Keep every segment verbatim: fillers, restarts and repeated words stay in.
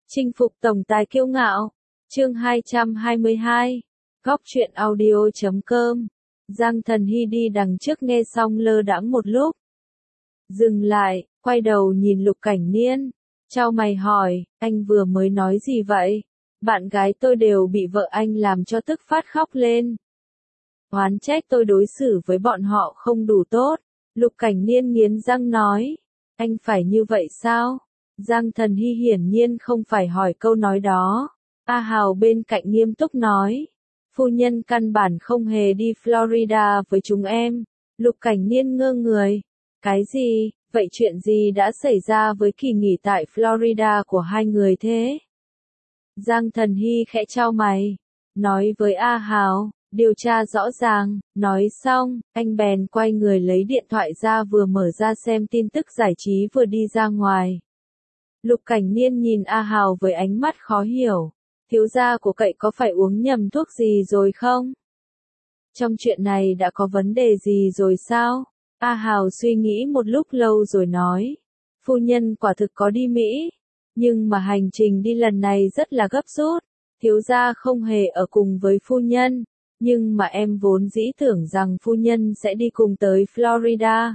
Chinh phục tổng tài kiêu ngạo. Chương hai trăm hai mươi hai. Góc truyện audio chấm com. Giang Thần Hy đi đằng trước nghe xong lơ đãng một lúc. Dừng lại, quay đầu nhìn Lục Cảnh Niên. Chau mày hỏi, anh vừa mới nói gì vậy? Bạn gái tôi đều bị vợ anh làm cho tức phát khóc lên. Oán trách tôi đối xử với bọn họ không đủ tốt. Lục Cảnh Niên nghiến răng nói. Anh phải như vậy sao? Giang Thần Hy hiển nhiên không phải hỏi câu nói đó. A Hào bên cạnh nghiêm túc nói. Phu nhân căn bản không hề đi Florida với chúng em. Lục Cảnh Niên ngơ người. Cái gì? Vậy chuyện gì đã xảy ra với kỳ nghỉ tại Florida của hai người thế? Giang Thần Hy khẽ chau mày. Nói với A Hào, điều tra rõ ràng. Nói xong, anh bèn quay người lấy điện thoại ra vừa mở ra xem tin tức giải trí vừa đi ra ngoài. Lục Cảnh Niên nhìn A Hào với ánh mắt khó hiểu. Thiếu gia của cậy có phải uống nhầm thuốc gì rồi không? Trong chuyện này đã có vấn đề gì rồi sao? A Hào suy nghĩ một lúc lâu rồi nói. Phu nhân quả thực có đi Mỹ. Nhưng mà hành trình đi lần này rất là gấp rút. Thiếu gia không hề ở cùng với phu nhân. Nhưng mà em vốn dĩ tưởng rằng phu nhân sẽ đi cùng tới Florida.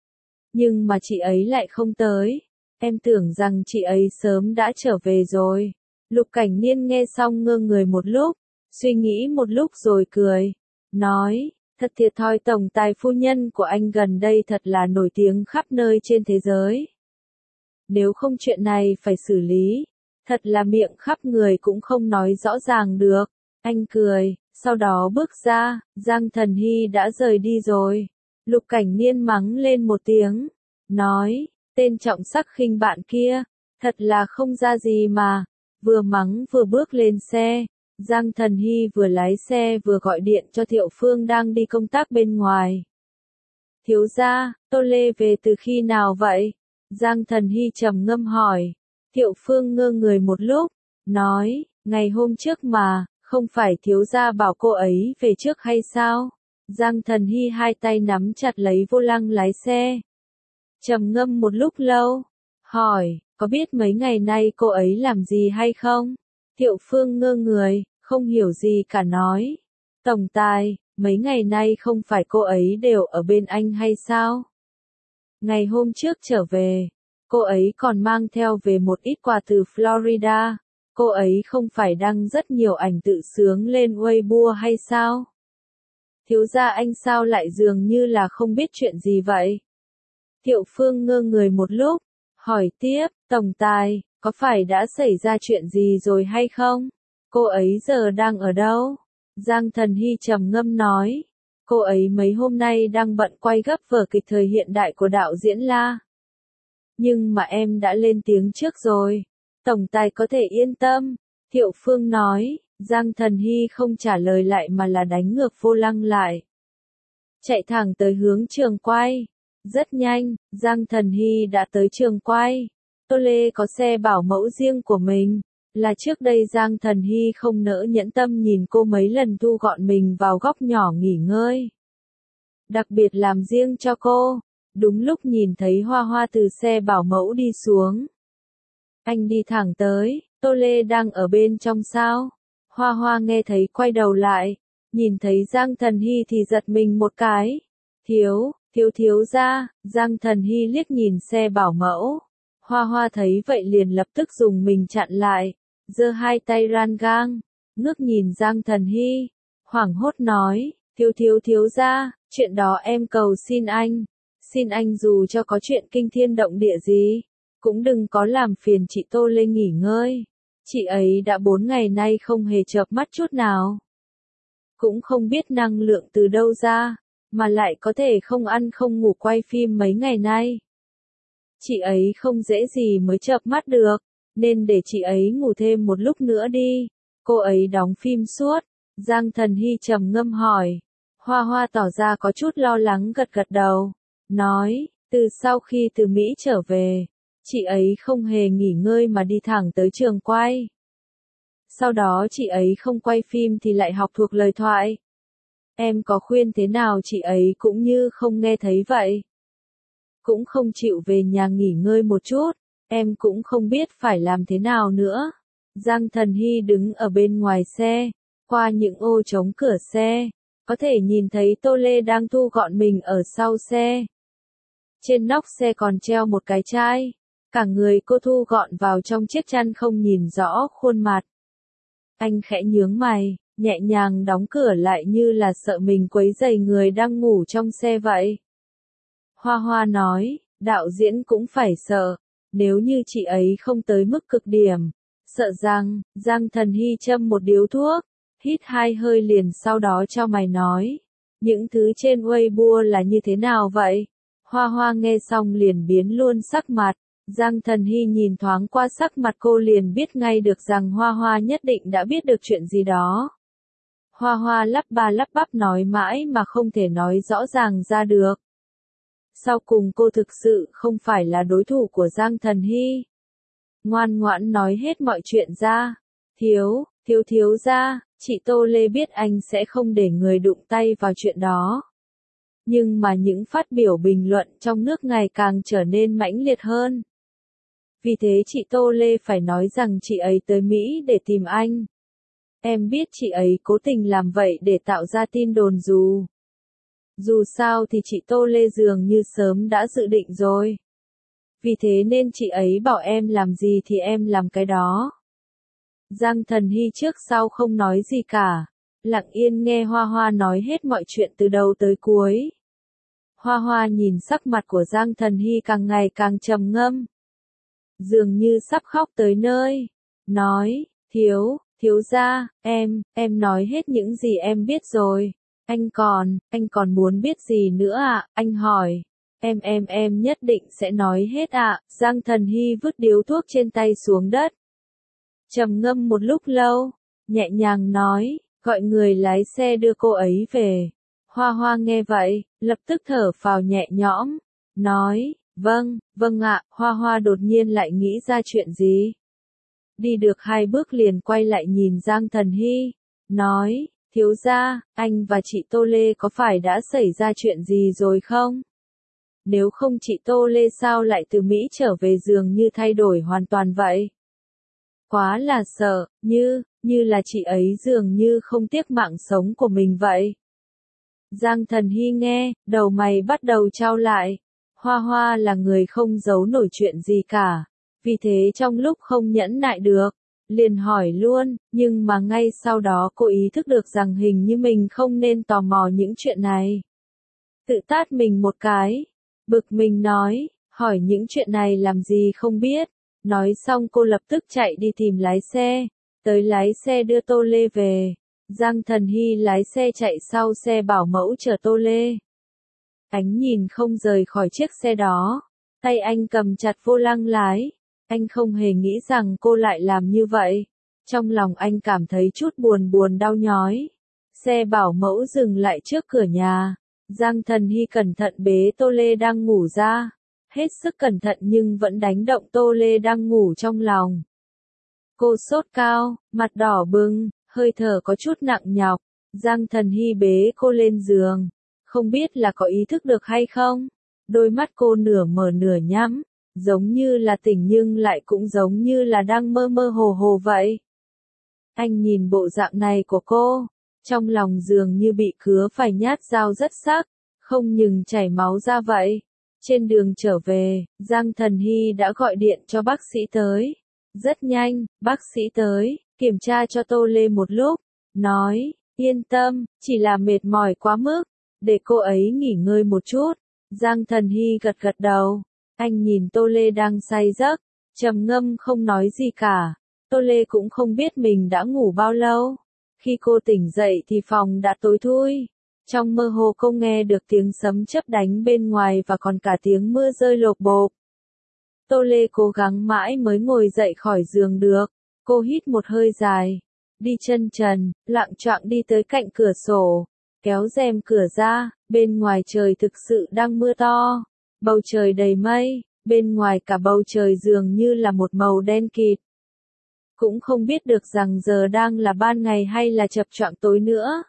Nhưng mà chị ấy lại không tới. Em tưởng rằng chị ấy sớm đã trở về rồi. Lục Cảnh Niên nghe xong ngơ người một lúc, suy nghĩ một lúc rồi cười. Nói, thật thiệt thòi tổng tài phu nhân của anh gần đây thật là nổi tiếng khắp nơi trên thế giới. Nếu không chuyện này phải xử lý, thật là miệng khắp người cũng không nói rõ ràng được. Anh cười, sau đó bước ra, Giang Thần Hy đã rời đi rồi. Lục Cảnh Niên mắng lên một tiếng, nói, tên trọng sắc khinh bạn kia, thật là không ra gì mà. Vừa mắng vừa bước lên xe, Giang Thần Hy vừa lái xe vừa gọi điện cho Thiệu Phương đang đi công tác bên ngoài. Thiếu gia, Tô Lê về từ khi nào vậy? Giang Thần Hy trầm ngâm hỏi. Thiệu Phương ngơ người một lúc, nói, ngày hôm trước mà, không phải thiếu gia bảo cô ấy về trước hay sao? Giang Thần Hy hai tay nắm chặt lấy vô lăng lái xe. Trầm ngâm một lúc lâu, hỏi, có biết mấy ngày nay cô ấy làm gì hay không? Thiệu Phương ngơ người, không hiểu gì cả nói. Tổng tài, mấy ngày nay không phải cô ấy đều ở bên anh hay sao? Ngày hôm trước trở về, cô ấy còn mang theo về một ít quà từ Florida. Cô ấy không phải đăng rất nhiều ảnh tự sướng lên Weibo hay sao? Thiếu gia anh sao lại dường như là không biết chuyện gì vậy? Thiệu Phương ngơ người một lúc, hỏi tiếp, tổng tài, có phải đã xảy ra chuyện gì rồi hay không? Cô ấy giờ đang ở đâu? Giang Thần Hy trầm ngâm nói, cô ấy mấy hôm nay đang bận quay gấp vở kịch thời hiện đại của đạo diễn La. Nhưng mà em đã lên tiếng trước rồi, tổng tài có thể yên tâm. Thiệu Phương nói, Giang Thần Hy không trả lời lại mà là đánh ngược vô lăng lại. Chạy thẳng tới hướng trường quay. Rất nhanh, Giang Thần Hy đã tới trường quay. Tô Lê có xe bảo mẫu riêng của mình. Là trước đây Giang Thần Hy không nỡ nhẫn tâm nhìn cô mấy lần thu gọn mình vào góc nhỏ nghỉ ngơi. Đặc biệt làm riêng cho cô. Đúng lúc nhìn thấy Hoa Hoa từ xe bảo mẫu đi xuống. Anh đi thẳng tới, Tô Lê đang ở bên trong sao? Hoa Hoa nghe thấy quay đầu lại. Nhìn thấy Giang Thần Hy thì giật mình một cái. Thiếu, thiếu thiếu ra, Giang Thần Hy liếc nhìn xe bảo mẫu. Hoa Hoa thấy vậy liền lập tức dùng mình chặn lại, giơ hai tay ran gang, ngước nhìn Giang Thần Hy, hoảng hốt nói, thiếu thiếu thiếu ra, chuyện đó em cầu xin anh, xin anh dù cho có chuyện kinh thiên động địa gì, cũng đừng có làm phiền chị Tô Lê nghỉ ngơi, chị ấy đã bốn ngày nay không hề chợp mắt chút nào. Cũng không biết năng lượng từ đâu ra, mà lại có thể không ăn không ngủ quay phim mấy ngày nay. Chị ấy không dễ gì mới chợp mắt được, nên để chị ấy ngủ thêm một lúc nữa đi. Cô ấy đóng phim suốt. Giang Thần Hy trầm ngâm hỏi. Hoa Hoa tỏ ra có chút lo lắng gật gật đầu. Nói, từ sau khi từ Mỹ trở về, chị ấy không hề nghỉ ngơi mà đi thẳng tới trường quay. Sau đó chị ấy không quay phim thì lại học thuộc lời thoại. Em có khuyên thế nào chị ấy cũng như không nghe thấy vậy. Cũng không chịu về nhà nghỉ ngơi một chút. Em cũng không biết phải làm thế nào nữa. Giang Thần Hy đứng ở bên ngoài xe, qua những ô trống cửa xe, có thể nhìn thấy Tô Lê đang thu gọn mình ở sau xe. Trên nóc xe còn treo một cái chai, cả người cô thu gọn vào trong chiếc chăn không nhìn rõ khuôn mặt. Anh khẽ nhướng mày, nhẹ nhàng đóng cửa lại như là sợ mình quấy rầy người đang ngủ trong xe vậy. Hoa Hoa nói, đạo diễn cũng phải sợ, nếu như chị ấy không tới mức cực điểm. Sợ rằng, Giang Thần Hy châm một điếu thuốc, hít hai hơi liền sau đó cho mày nói. Những thứ trên Weibo là như thế nào vậy? Hoa Hoa nghe xong liền biến luôn sắc mặt. Giang Thần Hy nhìn thoáng qua sắc mặt cô liền biết ngay được rằng Hoa Hoa nhất định đã biết được chuyện gì đó. Hoa Hoa lắp ba lắp bắp nói mãi mà không thể nói rõ ràng ra được. Sau cùng cô thực sự không phải là đối thủ của Giang Thần Hy. Ngoan ngoãn nói hết mọi chuyện ra. Thiếu, thiếu thiếu ra, chị Tô Lê biết anh sẽ không để người đụng tay vào chuyện đó. Nhưng mà những phát biểu bình luận trong nước ngày càng trở nên mãnh liệt hơn. Vì thế chị Tô Lê phải nói rằng chị ấy tới Mỹ để tìm anh. Em biết chị ấy cố tình làm vậy để tạo ra tin đồn dù. Dù sao thì chị Tô Lê dường như sớm đã dự định rồi. Vì thế nên chị ấy bảo em làm gì thì em làm cái đó. Giang Thần Hy trước sau không nói gì cả, lặng yên nghe Hoa Hoa nói hết mọi chuyện từ đầu tới cuối. Hoa Hoa nhìn sắc mặt của Giang Thần Hy càng ngày càng trầm ngâm. Dường như sắp khóc tới nơi. Nói, thiếu, thiếu gia, em, em nói hết những gì em biết rồi. Anh còn, anh còn muốn biết gì nữa ạ? Anh hỏi. Em em em nhất định sẽ nói hết ạ. Giang Thần Hy vứt điếu thuốc trên tay xuống đất. Trầm ngâm một lúc lâu, nhẹ nhàng nói, gọi người lái xe đưa cô ấy về. Hoa Hoa nghe vậy, lập tức thở phào nhẹ nhõm, nói, vâng, vâng ạ. Hoa Hoa đột nhiên lại nghĩ ra chuyện gì. Đi được hai bước liền quay lại nhìn Giang Thần Hy, nói, thiếu gia, anh và chị Tô Lê có phải đã xảy ra chuyện gì rồi không? Nếu không chị Tô Lê sao lại từ Mỹ trở về dường như thay đổi hoàn toàn vậy? Quá là sợ, như, như là chị ấy dường như không tiếc mạng sống của mình vậy. Giang Thần Hy nghe, đầu mày bắt đầu chau lại. Hoa Hoa là người không giấu nổi chuyện gì cả. Vì thế trong lúc không nhẫn nại được, liền hỏi luôn, nhưng mà ngay sau đó cô ý thức được rằng hình như mình không nên tò mò những chuyện này. Tự tát mình một cái, bực mình nói, hỏi những chuyện này làm gì không biết. Nói xong cô lập tức chạy đi tìm lái xe, tới lái xe đưa Tô Lê về. Giang Thần Hy lái xe chạy sau xe bảo mẫu chở Tô Lê. Ánh nhìn không rời khỏi chiếc xe đó, tay anh cầm chặt vô lăng lái. Anh không hề nghĩ rằng cô lại làm như vậy. Trong lòng anh cảm thấy chút buồn buồn đau nhói. Xe bảo mẫu dừng lại trước cửa nhà. Giang Thần Hy cẩn thận bế Tô Lê đang ngủ ra. Hết sức cẩn thận nhưng vẫn đánh động Tô Lê đang ngủ trong lòng. Cô sốt cao, mặt đỏ bừng, hơi thở có chút nặng nhọc. Giang Thần Hy bế cô lên giường. Không biết là có ý thức được hay không? Đôi mắt cô nửa mở nửa nhắm, giống như là tỉnh nhưng lại cũng giống như là đang mơ mơ hồ hồ vậy. Anh nhìn bộ dạng này của cô, trong lòng dường như bị cứa phải nhát dao rất sắc, không ngừng chảy máu ra vậy. Trên đường trở về, Giang Thần Hy đã gọi điện cho bác sĩ tới. Rất nhanh, bác sĩ tới, kiểm tra cho Tô Lê một lúc, nói, yên tâm, chỉ là mệt mỏi quá mức, để cô ấy nghỉ ngơi một chút. Giang Thần Hy gật gật đầu, anh nhìn Tô Lê đang say giấc, trầm ngâm không nói gì cả. Tô Lê cũng không biết mình đã ngủ bao lâu. Khi cô tỉnh dậy thì phòng đã tối thui. Trong mơ hồ cô nghe được tiếng sấm chớp đánh bên ngoài và còn cả tiếng mưa rơi lộp bộp. Tô Lê cố gắng mãi mới ngồi dậy khỏi giường được. Cô hít một hơi dài, đi chân trần, loạng choạng đi tới cạnh cửa sổ, kéo rèm cửa ra. Bên ngoài trời thực sự đang mưa to, bầu trời đầy mây, bên ngoài cả bầu trời dường như là một màu đen kịt. Cũng không biết được rằng giờ đang là ban ngày hay là chập choạng tối nữa.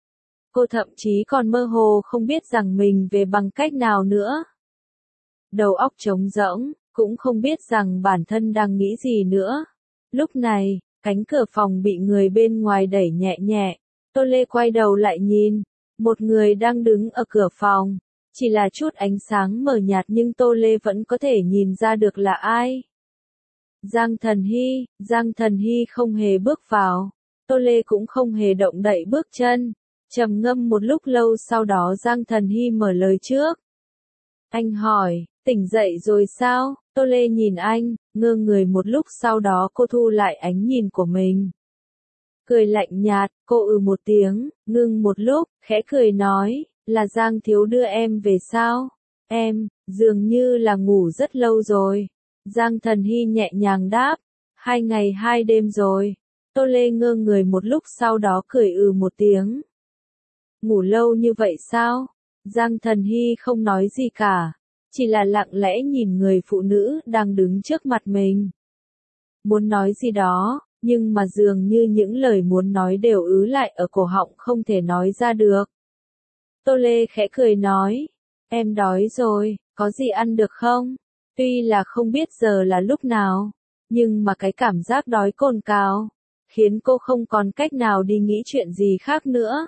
Cô thậm chí còn mơ hồ không biết rằng mình về bằng cách nào nữa. Đầu óc trống rỗng, cũng không biết rằng bản thân đang nghĩ gì nữa. Lúc này, cánh cửa phòng bị người bên ngoài đẩy nhẹ nhẹ, Tô Lê quay đầu lại nhìn, một người đang đứng ở cửa phòng, chỉ là chút ánh sáng mờ nhạt nhưng Tô Lê vẫn có thể nhìn ra được là ai. Giang Thần Hy, Giang Thần Hy không hề bước vào, Tô Lê cũng không hề động đậy bước chân, trầm ngâm một lúc lâu sau đó Giang Thần Hy mở lời trước. Anh hỏi, tỉnh dậy rồi sao? Tô Lê nhìn anh, ngơ người một lúc sau đó cô thu lại ánh nhìn của mình. Cười lạnh nhạt, cô ừ một tiếng, ngưng một lúc, khẽ cười nói, là Giang thiếu đưa em về sao? Em, dường như là ngủ rất lâu rồi. Giang Thần Hy nhẹ nhàng đáp, hai ngày hai đêm rồi. Tô Lê ngơ người một lúc sau đó cười ừ một tiếng. Ngủ lâu như vậy sao? Giang Thần Hy không nói gì cả, chỉ là lặng lẽ nhìn người phụ nữ đang đứng trước mặt mình. Muốn nói gì đó, nhưng mà dường như những lời muốn nói đều ứ lại ở cổ họng không thể nói ra được. Tô Lê khẽ cười nói, em đói rồi, có gì ăn được không? Tuy là không biết giờ là lúc nào, nhưng mà cái cảm giác đói cồn cào, khiến cô không còn cách nào đi nghĩ chuyện gì khác nữa.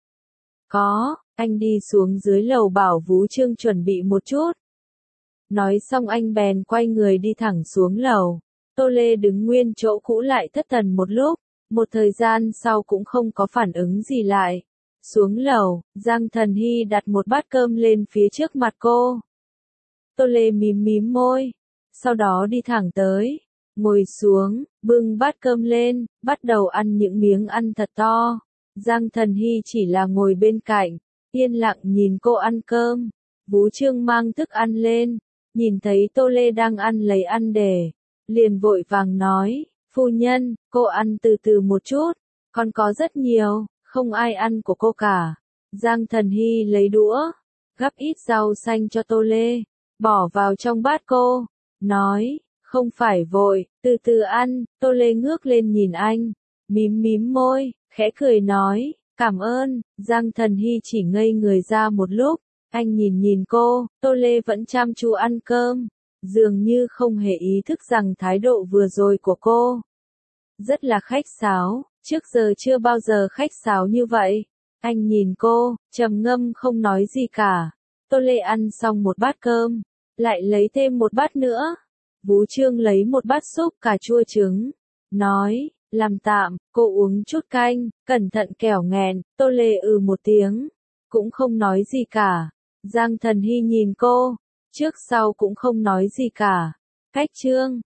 Có, anh đi xuống dưới lầu bảo Vũ Trương chuẩn bị một chút. Nói xong anh bèn quay người đi thẳng xuống lầu. Tô Lê đứng nguyên chỗ cũ lại thất thần một lúc, một thời gian sau cũng không có phản ứng gì lại. Xuống lầu, Giang Thần Hy đặt một bát cơm lên phía trước mặt cô. Tô Lê mím mím môi, sau đó đi thẳng tới, ngồi xuống, bưng bát cơm lên, bắt đầu ăn những miếng ăn thật to. Giang Thần Hy chỉ là ngồi bên cạnh, yên lặng nhìn cô ăn cơm. Vũ Trương mang thức ăn lên, nhìn thấy Tô Lê đang ăn lấy ăn để, liền vội vàng nói, phu nhân, cô ăn từ từ một chút, còn có rất nhiều, không ai ăn của cô cả. Giang Thần Hy lấy đũa, gắp ít rau xanh cho Tô Lê, bỏ vào trong bát cô, nói, không phải vội, từ từ ăn. Tô Lê ngước lên nhìn anh, mím mím môi, khẽ cười nói, cảm ơn. Giang Thần Hy chỉ ngây người ra một lúc, anh nhìn nhìn cô, Tô Lê vẫn chăm chú ăn cơm, dường như không hề ý thức rằng thái độ vừa rồi của cô rất là khách sáo, trước giờ chưa bao giờ khách sáo như vậy. Anh nhìn cô, trầm ngâm không nói gì cả. Tô Lê ăn xong một bát cơm, lại lấy thêm một bát nữa. Vũ Trương lấy một bát súp cà chua trứng, nói, làm tạm, cô uống chút canh, cẩn thận kẻo nghẹn. Tô Lê ừ một tiếng, cũng không nói gì cả. Giang Thần Hy nhìn cô, trước sau cũng không nói gì cả. Cách trương,